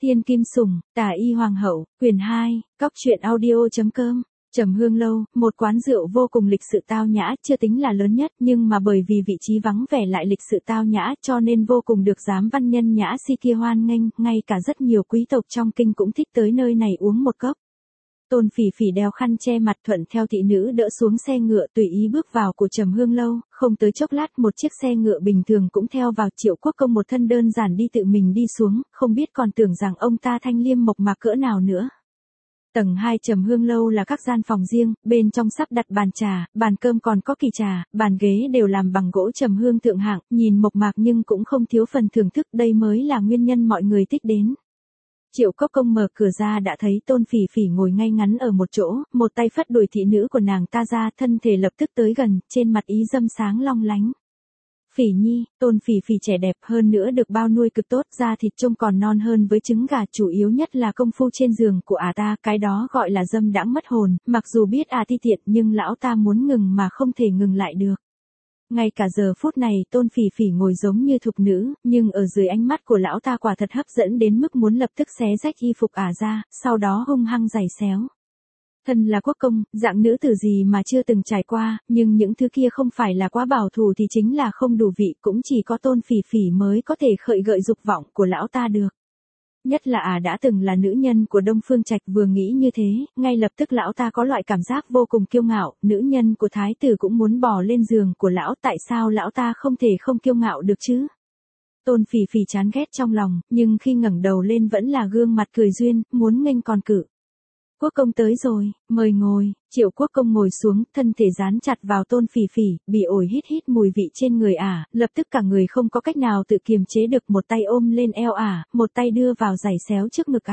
Thiên Kim Sủng, Tả Y Hoàng hậu, quyển 2, Cóc truyện audio.com. Trầm Hương Lâu, một quán rượu vô cùng lịch sự tao nhã, chưa tính là lớn nhất, nhưng mà bởi vì vị trí vắng vẻ lại lịch sự tao nhã, cho nên vô cùng được giám văn nhân nhã si kia hoan nghênh, ngay cả rất nhiều quý tộc trong kinh cũng thích tới nơi này uống một cốc. Tôn Phỉ Phỉ đeo khăn che mặt thuận theo thị nữ đỡ xuống xe ngựa tùy ý bước vào của Trầm Hương Lâu, không tới chốc lát một chiếc xe ngựa bình thường cũng theo vào. Triệu Quốc Công một thân đơn giản đi tự mình đi xuống, không biết còn tưởng rằng ông ta thanh liêm mộc mạc cỡ nào nữa. Tầng 2 Trầm Hương Lâu là các gian phòng riêng, bên trong sắp đặt bàn trà, bàn cơm còn có kỳ trà, bàn ghế đều làm bằng gỗ trầm hương thượng hạng, nhìn mộc mạc nhưng cũng không thiếu phần thưởng thức, đây mới là nguyên nhân mọi người thích đến. Triệu Quốc Công mở cửa ra đã thấy Tôn Phỉ Phỉ ngồi ngay ngắn ở một chỗ, một tay phất đuổi thị nữ của nàng ta ra, thân thể lập tức tới gần, trên mặt ý dâm sáng long lánh. Phỉ Nhi, Tôn Phỉ Phỉ trẻ đẹp hơn nữa được bao nuôi cực tốt, da thịt trông còn non hơn với trứng gà, chủ yếu nhất là công phu trên giường của ta, cái đó gọi là dâm đãng mất hồn, mặc dù biết ti tiện nhưng lão ta muốn ngừng mà không thể ngừng lại được. Ngay cả giờ phút này Tôn Phỉ Phỉ ngồi giống như thục nữ, nhưng ở dưới ánh mắt của lão ta quả thật hấp dẫn đến mức muốn lập tức xé rách y phục ra, sau đó hung hăng giày xéo. Thân là quốc công, dạng nữ tử gì mà chưa từng trải qua, nhưng những thứ kia không phải là quá bảo thủ thì chính là không đủ vị, cũng chỉ có Tôn Phỉ Phỉ mới có thể khơi gợi dục vọng của lão ta được. Nhất là đã từng là nữ nhân của Đông Phương Trạch, vừa nghĩ như thế, ngay lập tức lão ta có loại cảm giác vô cùng kiêu ngạo, nữ nhân của thái tử cũng muốn bò lên giường của lão, tại sao lão ta không thể không kiêu ngạo được chứ? Tôn Phỉ Phỉ chán ghét trong lòng, nhưng khi ngẩng đầu lên vẫn là gương mặt cười duyên, muốn nghênh còn cự. Quốc công tới rồi, mời ngồi. Triệu Quốc Công ngồi xuống, thân thể dán chặt vào Tôn Phỉ Phỉ, bị ổi hít hít mùi vị trên người lập tức cả người không có cách nào tự kiềm chế được, một tay ôm lên eo một tay đưa vào giày xéo trước ngực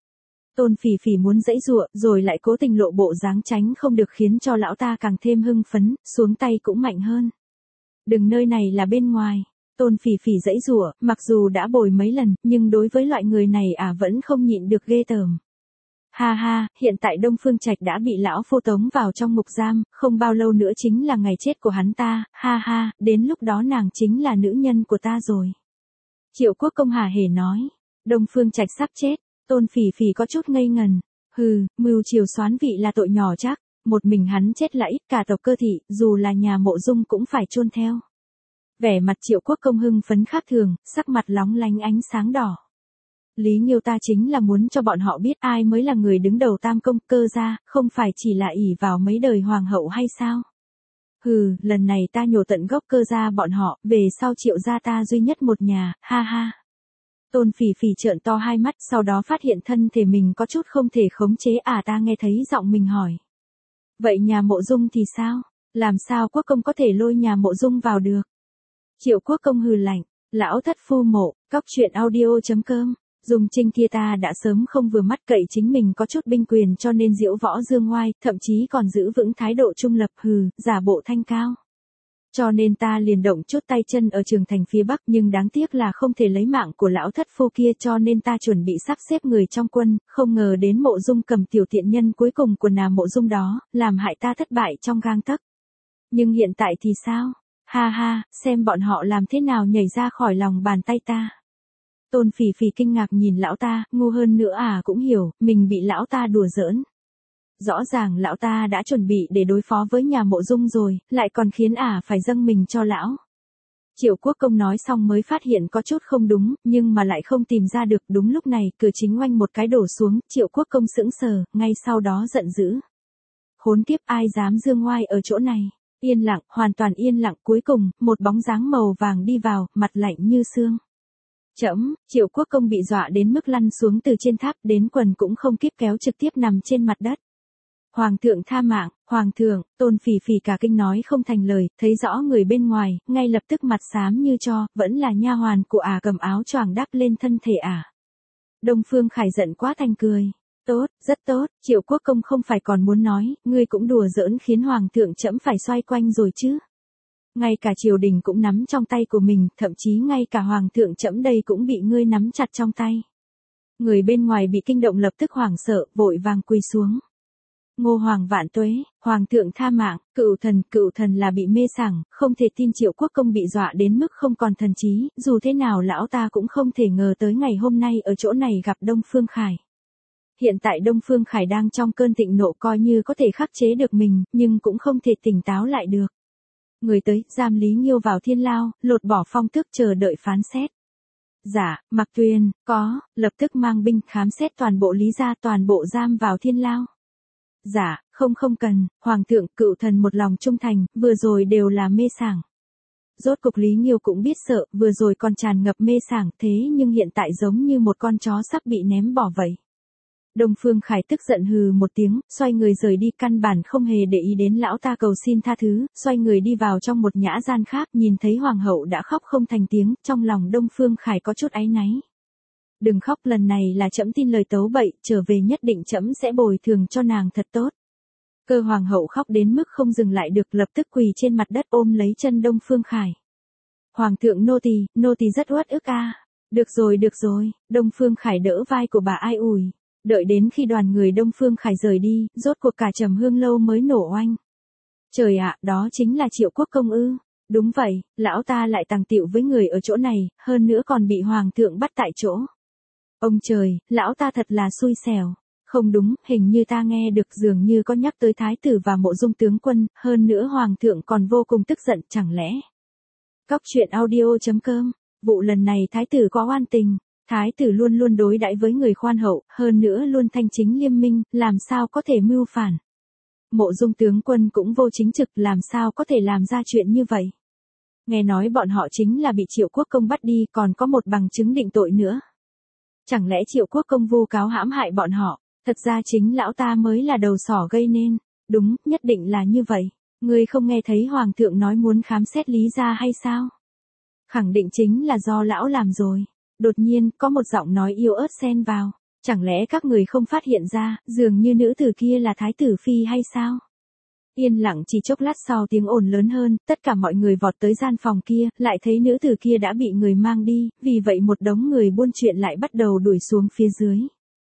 Tôn Phỉ Phỉ muốn giãy giụa, rồi lại cố tình lộ bộ dáng tránh không được, khiến cho lão ta càng thêm hưng phấn, xuống tay cũng mạnh hơn. Đừng, nơi này là bên ngoài. Tôn Phỉ Phỉ giãy giụa, mặc dù đã bồi mấy lần, nhưng đối với loại người này vẫn không nhịn được ghê tởm. Ha ha, hiện tại Đông Phương Trạch đã bị lão phu tống vào trong ngục giam, không bao lâu nữa chính là ngày chết của hắn ta, ha ha, đến lúc đó nàng chính là nữ nhân của ta rồi. Triệu Quốc Công hả hề nói, Đông Phương Trạch sắp chết, Tôn Phỉ Phỉ có chút ngây ngần, mưu triều soán vị là tội nhỏ chắc, một mình hắn chết là ít, cả tộc Cơ thị, dù là nhà Mộ Dung cũng phải chôn theo. Vẻ mặt Triệu Quốc Công hưng phấn khác thường, sắc mặt lóng lánh ánh sáng đỏ. Lý Nghiêu ta chính là muốn cho bọn họ biết ai mới là người đứng đầu Tam Công, Cơ gia, không phải chỉ là ỷ vào mấy đời hoàng hậu hay sao? Lần này ta nhổ tận gốc Cơ gia bọn họ, về sau Triệu gia ta duy nhất một nhà, ha ha. Tôn Phỉ Phỉ trợn to hai mắt, sau đó phát hiện thân thể mình có chút không thể khống chế, ta nghe thấy giọng mình hỏi. Vậy nhà Mộ Dung thì sao? Làm sao Quốc công có thể lôi nhà Mộ Dung vào được? Triệu Quốc Công hừ lạnh, lão thất phu mộ, Cóc truyện audio.com. Dung Trinh kia ta đã sớm không vừa mắt, cậy chính mình có chút binh quyền cho nên diễu võ dương oai, thậm chí còn giữ vững thái độ trung lập, giả bộ thanh cao. Cho nên ta liền động chút tay chân ở Trường Thành phía Bắc, nhưng đáng tiếc là không thể lấy mạng của lão thất phu kia, cho nên ta chuẩn bị sắp xếp người trong quân, không ngờ đến Mộ Dung cầm tiểu tiện nhân cuối cùng của nàng Mộ Dung đó, làm hại ta thất bại trong gang tấc. Nhưng hiện tại thì sao? Ha ha, xem bọn họ làm thế nào nhảy ra khỏi lòng bàn tay ta. Tôn Phỉ Phỉ kinh ngạc nhìn lão ta, ngu hơn nữa cũng hiểu, mình bị lão ta đùa giỡn. Rõ ràng lão ta đã chuẩn bị để đối phó với nhà Mộ Dung rồi, lại còn khiến phải dâng mình cho lão. Triệu Quốc Công nói xong mới phát hiện có chút không đúng, nhưng mà lại không tìm ra được. Đúng lúc này, cửa chính oanh một cái đổ xuống, Triệu Quốc Công sững sờ, ngay sau đó giận dữ. Khốn kiếp, ai dám dương ngoai ở chỗ này? Yên lặng, hoàn toàn yên lặng, cuối cùng, một bóng dáng màu vàng đi vào, mặt lạnh như xương. Triệu Quốc Công bị dọa đến mức lăn xuống từ trên tháp, đến quần cũng không kịp kéo, trực tiếp nằm trên mặt đất. Hoàng thượng tha mạng, Hoàng thượng. Tôn Phỉ Phỉ cả kinh nói không thành lời, thấy rõ người bên ngoài, ngay lập tức mặt xám như tro, vẫn là nha hoàn của cầm áo choàng đắp lên thân thể Đông Phương Khải giận quá thành cười. Tốt, rất tốt, Triệu Quốc Công không phải còn muốn nói, ngươi cũng đùa giỡn khiến Hoàng thượng trẫm phải xoay quanh rồi chứ. Ngay cả triều đình cũng nắm trong tay của mình, thậm chí ngay cả Hoàng thượng trẫm đây cũng bị ngươi nắm chặt trong tay. Người bên ngoài bị kinh động lập tức hoảng sợ, vội vàng quỳ xuống. Ngô Hoàng vạn tuế, Hoàng thượng tha mạng, cựu thần là bị mê sảng, không thể tin Triệu Quốc công bị dọa đến mức không còn thần trí, dù thế nào lão ta cũng không thể ngờ tới ngày hôm nay ở chỗ này gặp Đông Phương Khải. Hiện tại Đông Phương Khải đang trong cơn thịnh nộ coi như có thể khắc chế được mình, nhưng cũng không thể tỉnh táo lại được. Người tới, giam Lý Nghiêu vào thiên lao, lột bỏ phong tước chờ đợi phán xét. Dạ, Mạc Tuyền, có, lập tức mang binh khám xét toàn bộ Lý gia, toàn bộ giam vào thiên lao. Dạ, không cần, Hoàng thượng, cựu thần một lòng trung thành, vừa rồi đều là mê sảng. Rốt cục Lý Nghiêu cũng biết sợ, vừa rồi còn tràn ngập mê sảng, thế nhưng hiện tại giống như một con chó sắp bị ném bỏ vậy. Đông Phương Khải tức giận hừ một tiếng, xoay người rời đi, căn bản không hề để ý đến lão ta cầu xin tha thứ, xoay người đi vào trong một nhã gian khác, nhìn thấy hoàng hậu đã khóc không thành tiếng, trong lòng Đông Phương Khải có chút áy náy. Đừng khóc, lần này là trẫm tin lời tấu bậy, trở về nhất định trẫm sẽ bồi thường cho nàng thật tốt. Cơ hoàng hậu khóc đến mức không dừng lại được, lập tức quỳ trên mặt đất ôm lấy chân Đông Phương Khải. Hoàng thượng, nô tỳ rất uất ức a. Được rồi, Đông Phương Khải đỡ vai của bà ai ủi. Đợi đến khi đoàn người Đông Phương Khải rời đi, rốt cuộc cả Trầm Hương lâu mới nổ oanh. Trời ạ, đó chính là Triệu Quốc công ư? Đúng vậy, lão ta lại tàng tiệu với người ở chỗ này, hơn nữa còn bị hoàng thượng bắt tại chỗ. Ông trời, lão ta thật là xui xẻo. Không đúng, hình như ta nghe được dường như có nhắc tới thái tử và Mộ Dung tướng quân, hơn nữa hoàng thượng còn vô cùng tức giận, chẳng lẽ. Cóc truyện audio.com, vụ lần này thái tử có oan tình. Thái tử luôn luôn đối đãi với người khoan hậu, hơn nữa luôn thanh chính liêm minh, làm sao có thể mưu phản. Mộ Dung tướng quân cũng vô chính trực, làm sao có thể làm ra chuyện như vậy. Nghe nói bọn họ chính là bị Triệu Quốc công bắt đi, còn có một bằng chứng định tội nữa. Chẳng lẽ Triệu Quốc công vu cáo hãm hại bọn họ, thật ra chính lão ta mới là đầu sỏ gây nên. Đúng, nhất định là như vậy. Ngươi không nghe thấy hoàng thượng nói muốn khám xét Lý gia hay sao? Khẳng định chính là do lão làm rồi. Đột nhiên, có một giọng nói yếu ớt xen vào. Chẳng lẽ các người không phát hiện ra, dường như nữ tử kia là thái tử phi hay sao? Yên lặng chỉ chốc lát sau tiếng ồn lớn hơn, tất cả mọi người vọt tới gian phòng kia, lại thấy nữ tử kia đã bị người mang đi, vì vậy một đống người buôn chuyện lại bắt đầu đuổi xuống phía dưới.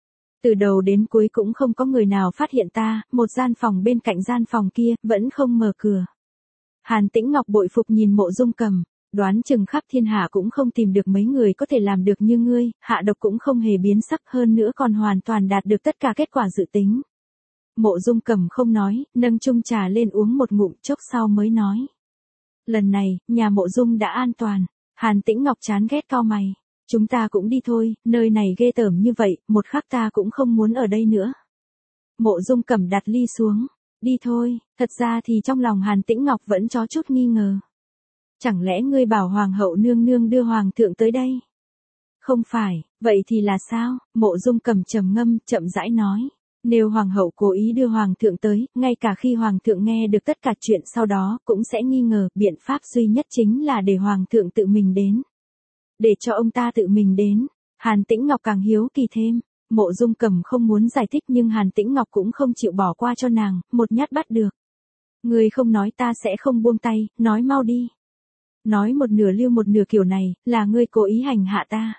Từ đầu đến cuối cũng không có người nào phát hiện ta, một gian phòng bên cạnh gian phòng kia, vẫn không mở cửa. Hàn Tĩnh Ngọc bội phục nhìn Mộ Dung Cầm. Đoán chừng khắp thiên hạ cũng không tìm được mấy người có thể làm được như ngươi, hạ độc cũng không hề biến sắc, hơn nữa còn hoàn toàn đạt được tất cả kết quả dự tính. Mộ Dung Cầm không nói, nâng chung trà lên uống một ngụm, chốc sau mới nói. Lần này, nhà Mộ Dung đã an toàn. Hàn Tĩnh Ngọc chán ghét cau mày. Chúng ta cũng đi thôi, nơi này ghê tởm như vậy, một khắc ta cũng không muốn ở đây nữa. Mộ Dung Cầm đặt ly xuống. Đi thôi, thật ra thì trong lòng Hàn Tĩnh Ngọc vẫn có chút nghi ngờ. Chẳng lẽ ngươi bảo hoàng hậu nương nương đưa hoàng thượng tới đây? Không phải, vậy thì là sao? Mộ Dung Cầm trầm ngâm, chậm rãi nói. Nếu hoàng hậu cố ý đưa hoàng thượng tới, ngay cả khi hoàng thượng nghe được tất cả chuyện sau đó, cũng sẽ nghi ngờ, biện pháp duy nhất chính là để hoàng thượng tự mình đến. Để cho ông ta tự mình đến. Hàn Tĩnh Ngọc càng hiếu kỳ thêm. Mộ Dung Cầm không muốn giải thích nhưng Hàn Tĩnh Ngọc cũng không chịu bỏ qua cho nàng, một nhát bắt được. Ngươi không nói ta sẽ không buông tay, nói mau đi. Nói một nửa lưu một nửa kiểu này, là ngươi cố ý hành hạ ta.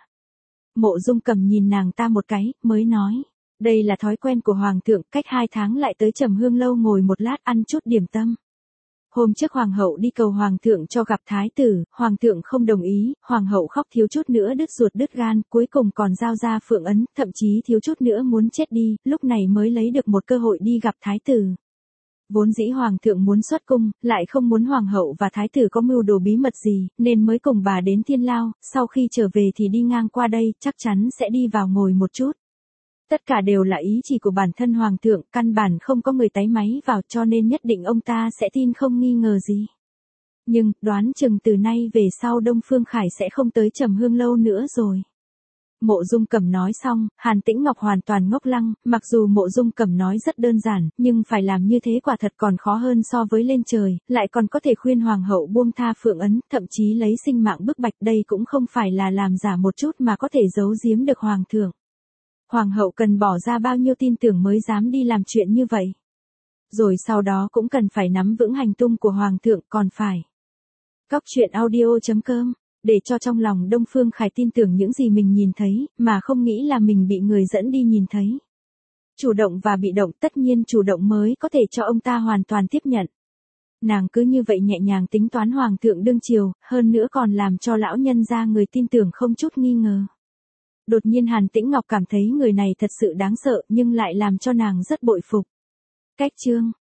Mộ Dung Cầm nhìn nàng ta một cái, mới nói. Đây là thói quen của hoàng thượng, cách 2 tháng lại tới Trầm Hương lâu ngồi một lát ăn chút điểm tâm. Hôm trước hoàng hậu đi cầu hoàng thượng cho gặp thái tử, hoàng thượng không đồng ý, hoàng hậu khóc thiếu chút nữa đứt ruột đứt gan, cuối cùng còn giao ra phượng ấn, thậm chí thiếu chút nữa muốn chết đi, lúc này mới lấy được một cơ hội đi gặp thái tử. Vốn dĩ hoàng thượng muốn xuất cung, lại không muốn hoàng hậu và thái tử có mưu đồ bí mật gì, nên mới cùng bà đến thiên lao, sau khi trở về thì đi ngang qua đây, chắc chắn sẽ đi vào ngồi một chút. Tất cả đều là ý chỉ của bản thân hoàng thượng, căn bản không có người tái máy vào cho nên nhất định ông ta sẽ tin không nghi ngờ gì. Nhưng, đoán chừng từ nay về sau Đông Phương Khải sẽ không tới Trầm Hương lâu nữa rồi. Mộ Dung Cầm nói xong, Hàn Tĩnh Ngọc hoàn toàn ngốc lăng, mặc dù Mộ Dung Cầm nói rất đơn giản, nhưng phải làm như thế quả thật còn khó hơn so với lên trời, lại còn có thể khuyên hoàng hậu buông tha phượng ấn, thậm chí lấy sinh mạng bức bạch, đây cũng không phải là làm giả một chút mà có thể giấu giếm được hoàng thượng. Hoàng hậu cần bỏ ra bao nhiêu tin tưởng mới dám đi làm chuyện như vậy. Rồi sau đó cũng cần phải nắm vững hành tung của hoàng thượng, còn phải. Cóc truyện audio.com, để cho trong lòng Đông Phương Khải tin tưởng những gì mình nhìn thấy, mà không nghĩ là mình bị người dẫn đi nhìn thấy. Chủ động và bị động, tất nhiên chủ động mới có thể cho ông ta hoàn toàn tiếp nhận. Nàng cứ như vậy nhẹ nhàng tính toán hoàng thượng đương triều, hơn nữa còn làm cho lão nhân gia người tin tưởng không chút nghi ngờ. Đột nhiên Hàn Tĩnh Ngọc cảm thấy người này thật sự đáng sợ nhưng lại làm cho nàng rất bội phục. Cách chương